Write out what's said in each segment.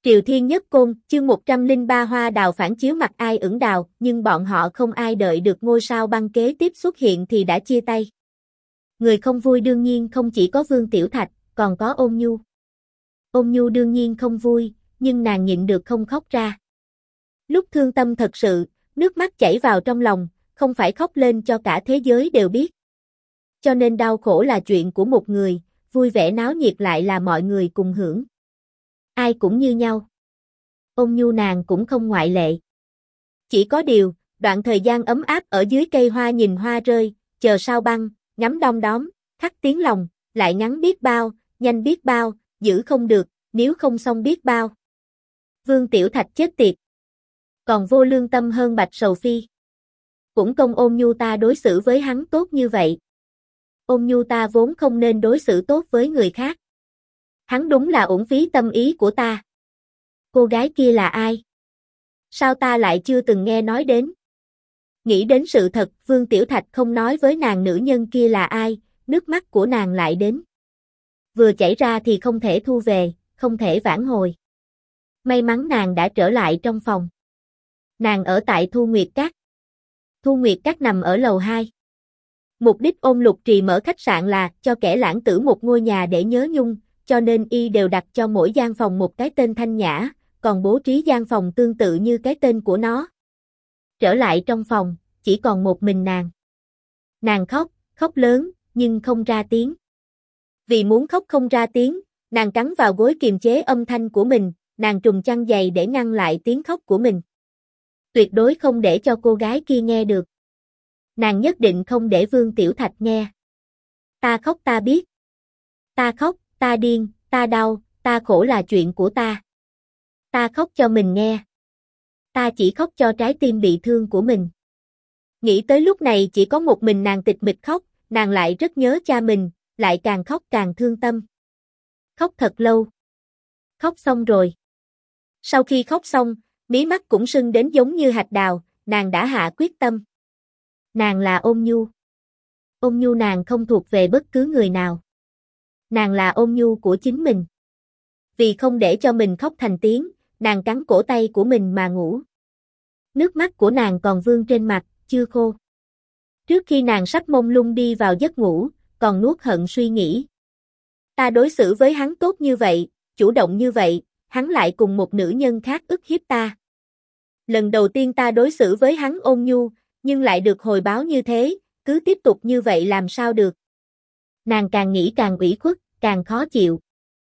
Triều Thiên Nhất Côn, chương 103 hoa đào phản chiếu mặt ai ửng đào, nhưng bọn họ không ai đợi được ngôi sao băng kế tiếp xuất hiện thì đã chia tay. Người không vui đương nhiên không chỉ có Vương Tiểu Thạch, còn có Ôn Nhu. Ôn Nhu đương nhiên không vui, nhưng nàng nhịn được không khóc ra. Lúc thương tâm thật sự, nước mắt chảy vào trong lòng, không phải khóc lên cho cả thế giới đều biết. Cho nên đau khổ là chuyện của một người, vui vẻ náo nhiệt lại là mọi người cùng hưởng. Ai cũng như nhau. Ôn Nhu nàng cũng không ngoại lệ. Chỉ có điều, đoạn thời gian ấm áp ở dưới cây hoa nhìn hoa rơi, chờ sao băng, ngắm đom đóm, khắc tiếng lòng, lại ngắn biết bao, nhanh biết bao, giữ không được, nếu không xong biết bao. Vương Tiểu Thạch chết tiệt. Còn vô lương tâm hơn Bạch Sầu Phi. Cũng công Ôn Nhu ta đối xử với hắn tốt như vậy. Ôn Nhu ta vốn không nên đối xử tốt với người khác. Hắn đúng là uổng phí tâm ý của ta. Cô gái kia là ai? Sao ta lại chưa từng nghe nói đến? Nghĩ đến sự thật, Vương Tiểu Thạch không nói với nàng nữ nhân kia là ai, nước mắt của nàng lại đến. Vừa chảy ra thì không thể thu về, không thể vãn hồi. May mắn nàng đã trở lại trong phòng. Nàng ở tại Thu Nguyệt Các. Thu Nguyệt Các nằm ở lầu 2. Mục đích Ôn Lục Trì mở khách sạn là cho kẻ lãng tử một ngôi nhà để nhớ nhung, cho nên y đều đặt cho mỗi gian phòng một cái tên thanh nhã, còn bố trí gian phòng tương tự như cái tên của nó. Trở lại trong phòng, chỉ còn một mình nàng. Nàng khóc, khóc lớn, nhưng không ra tiếng. Vì muốn khóc không ra tiếng, nàng cắn vào gối kiềm chế âm thanh của mình, nàng trùm chăn dày để ngăn lại tiếng khóc của mình. Tuyệt đối không để cho cô gái kia nghe được. Nàng nhất định không để Vương Tiểu Thạch nghe. Ta khóc ta biết. Ta khóc, ta điên, ta đau, ta khổ là chuyện của ta. Ta khóc cho mình nghe. Ta chỉ khóc cho trái tim bị thương của mình. Nghĩ tới lúc này chỉ có một mình nàng tịch mịch khóc, nàng lại rất nhớ cha mình, lại càng khóc càng thương tâm. Khóc thật lâu. Khóc xong rồi. Sau khi khóc xong, mí mắt cũng sưng đến giống như hạt đào, nàng đã hạ quyết tâm. Nàng là Ôn Nhu. Ôn Nhu nàng không thuộc về bất cứ người nào. Nàng là Ôn Nhu của chính mình. Vì không để cho mình khóc thành tiếng, nàng cắn cổ tay của mình mà ngủ. Nước mắt của nàng còn vương trên mặt, chưa khô. Trước khi nàng sắp mông lung đi vào giấc ngủ, còn nuốt hận suy nghĩ. Ta đối xử với hắn tốt như vậy, chủ động như vậy, hắn lại cùng một nữ nhân khác ức hiếp ta. Lần đầu tiên ta đối xử với hắn ôn nhu, nhưng lại được hồi báo như thế, cứ tiếp tục như vậy làm sao được. Nàng càng nghĩ càng ủy khuất, càng khó chịu.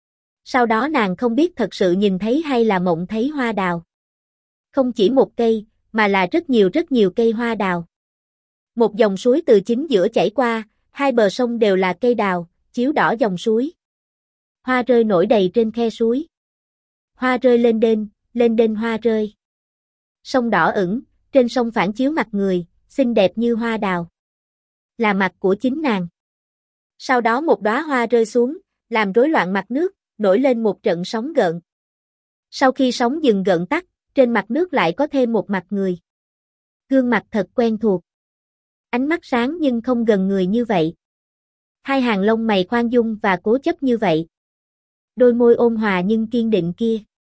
Sau đó nàng không biết thật sự nhìn thấy hay là mộng thấy hoa đào. Không chỉ một cây, mà là rất nhiều cây hoa đào. Một dòng suối từ chính giữa chảy qua, hai bờ sông đều là cây đào, chiếu đỏ dòng suối. Hoa rơi nổi đầy trên khe suối. Hoa rơi lên đên hoa rơi. Sông đỏ ửng, trên sông phản chiếu mặt người, xinh đẹp như hoa đào. Là mặt của chính nàng. Sau đó một đóa hoa rơi xuống, làm rối loạn mặt nước, nổi lên một trận sóng gợn. Sau khi sóng dừng gợn tắt, trên mặt nước lại có thêm một mặt người. Gương mặt thật quen thuộc. Ánh mắt sáng nhưng không gần người như vậy. Hai hàng lông mày khoan dung và cố chấp như vậy. Đôi môi ôn hòa nhưng kiên định kia.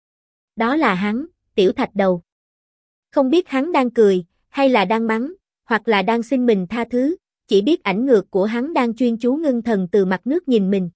Đó là hắn, Tiểu Thạch Đầu. Không biết hắn đang cười, hay là đang mắng, hoặc là đang xin mình tha thứ, chỉ biết ảnh ngược của hắn đang chuyên chú ngưng thần từ mặt nước nhìn mình.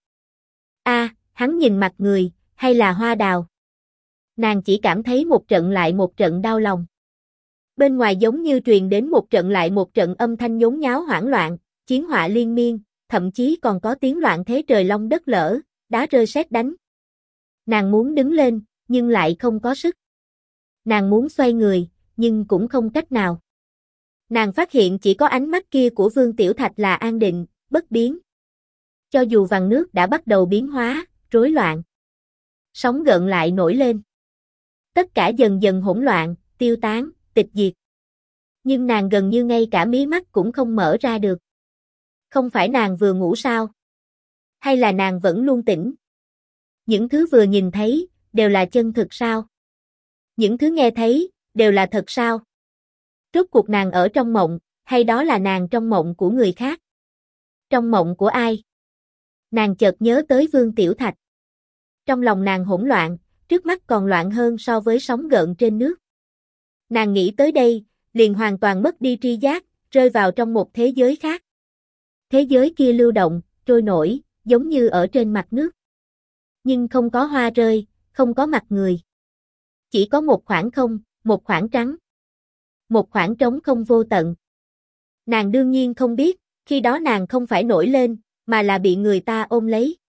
Hắn nhìn mặt người, hay là hoa đào? Nàng chỉ cảm thấy một trận lại một trận đau lòng. Bên ngoài giống như truyền đến một trận lại một trận âm thanh nhốn nháo hoảng loạn, chiến họa liên miên, thậm chí còn có tiếng loạn thế trời long đất lở, đá rơi sét đánh. Nàng muốn đứng lên, nhưng lại không có sức. Nàng muốn xoay người, nhưng cũng không cách nào. Nàng phát hiện chỉ có ánh mắt kia của Vương Tiểu Thạch là an định, bất biến. Cho dù vằn nước đã bắt đầu biến hóa, rối loạn. Sóng gợn lại nổi lên. Tất cả dần dần hỗn loạn, tiêu tán, tịch diệt. Nhưng nàng gần như ngay cả mí mắt cũng không mở ra được. Không phải nàng vừa ngủ sao? Hay là nàng vẫn luôn tỉnh? Những thứ vừa nhìn thấy, đều là chân thực sao? Những thứ nghe thấy, đều là thật sao? Rốt cuộc nàng ở trong mộng, hay đó là nàng trong mộng của người khác? Trong mộng của ai? Nàng chợt nhớ tới Vương Tiểu Thạch. Trong lòng nàng hỗn loạn, trước mắt còn loạn hơn so với sóng gợn trên nước. Nàng nghĩ tới đây, liền hoàn toàn mất đi tri giác, rơi vào trong một thế giới khác. Thế giới kia lưu động, trôi nổi, giống như ở trên mặt nước. Nhưng không có hoa rơi, không có mặt người. Chỉ có một khoảng không, một khoảng trắng. Một khoảng trống không vô tận. Nàng đương nhiên không biết, khi đó nàng không phải nổi lên, mà là bị người ta ôm lấy.